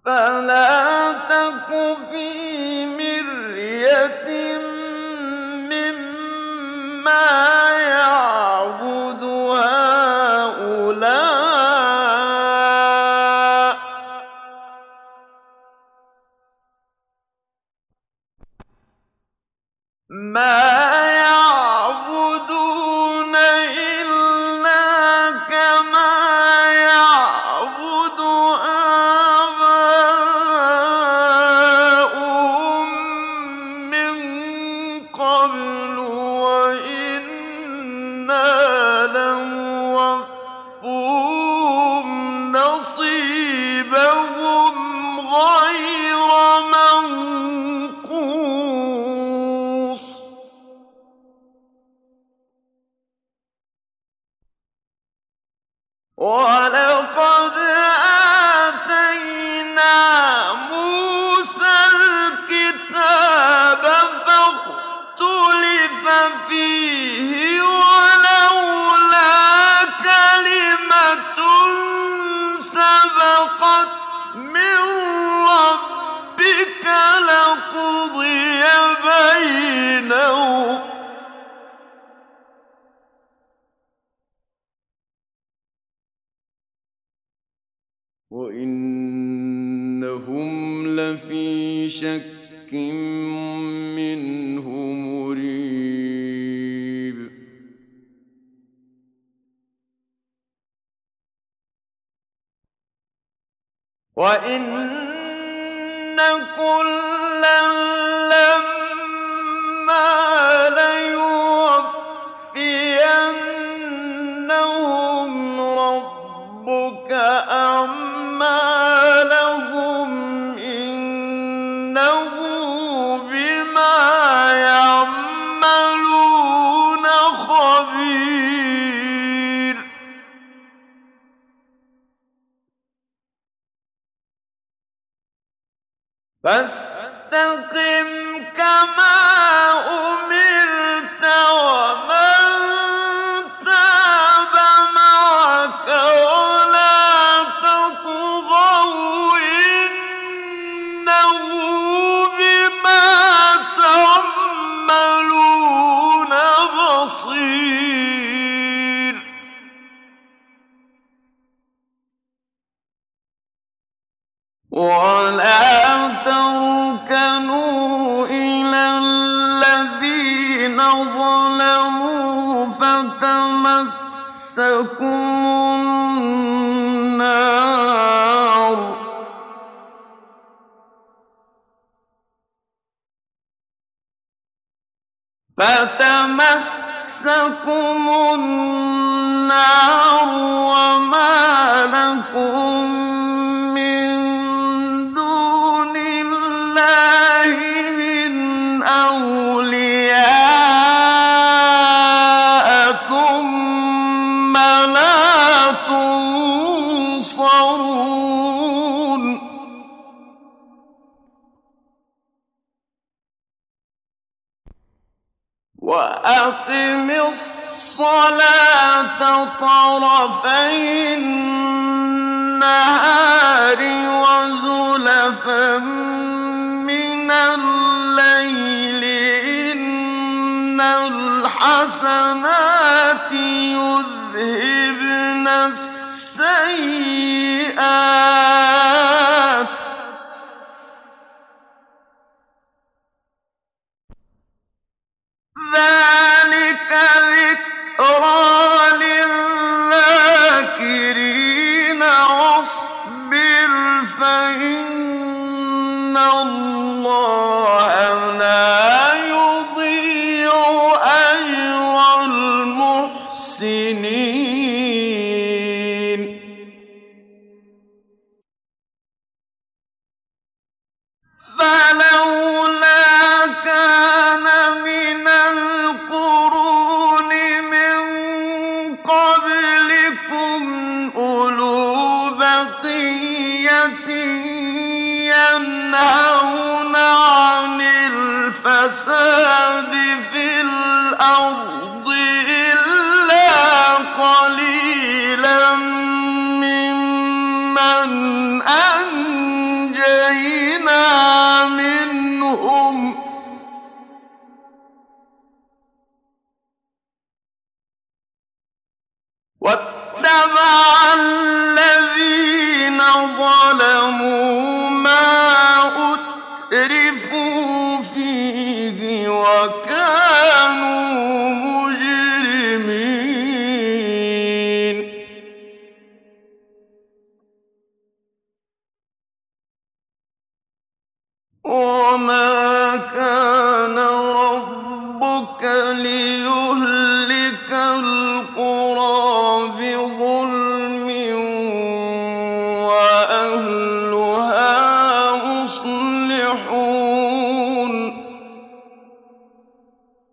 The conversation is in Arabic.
فَلَا تَكُ فِي مِرْيَةٍ مِّمَّا يَعْبُدُ هَٰؤُلَاءِ ۚ مَا يَعْبُدُونَ إِلَّا كَمَا يَعْبُدُ آبَاؤُهُم مِّن قَبْلُ وَإِنَّا لَمُوَفُّوهُمْ نَصِيبَهُمْ غَيْرَ مَنقُوصٍ وَلَقَدْ آتَيْنَا مُوسَى الْكِتَابَ فَاخْتُلِفَ فِيهِ وَلَوْلَا كَلِمَةٌ سَبَقَتْ مِن رَّبِّكَ لَقُضِيَ بَيْنَهُمْ ۚ وَإِنَّهُمْ لَفِي شَكٍّ مِّنْهُ مُرِيبٍ وَإِنَّ كُلًّا لَّمَّا لَيُوَفِّيَنَّهُمْ رَبُّكَ أَعْمَالَهُمْ ۚ إِنَّهُ بِمَا يَعْمَلُونَ خَبِيرٌ فَاسْتَقِمْ كَمَا أُمِرْتَ وَمَن تَابَ مَعَكَ وَلَا تَطْغَوْا ۚ إِنَّهُ بِمَا تَعْمَلُونَ بَصِيرٌ وَلَا تَرْكَنُوا إِلَى الَّذِينَ ظَلَمُوا فَتَمَسَّكُمُ النَّارُ وَمَا لَكُم مِّن دُونِ اللَّهِ مِنْ أَوْلِيَاءَ ثُمَّ لَا تُنصَرُونَ وَأَقِمِ الصَّلَاةَ طَرَفَيِ النَّهَارِ وَزُلَفًا مِّنَ اللَّيْلِ ۚ إِنَّ الْحَسَنَاتِ يُذْهِبْنَ السَّيِّئَاتِ ۚ ذَٰلِكَ ذِكْرَىٰ لِلذَّاكِرِينَ وَاصْبِرْ فَإِنَّ اللَّهَ لَا يُضِيعُ أَجْرَ الْمُحْسِنِينَ فَلَوْلَا كَانَ مِنَ الْقُرُونِ مِن قَبْلِكُمْ أُولُو بَقِيَّةٍ يَنْهَوْنَ عَنِ الْفَسَادِ فِي الْأَرْضِ إِلَّا قَلِيلًا مِّمَّنْ أَنجَيْنَا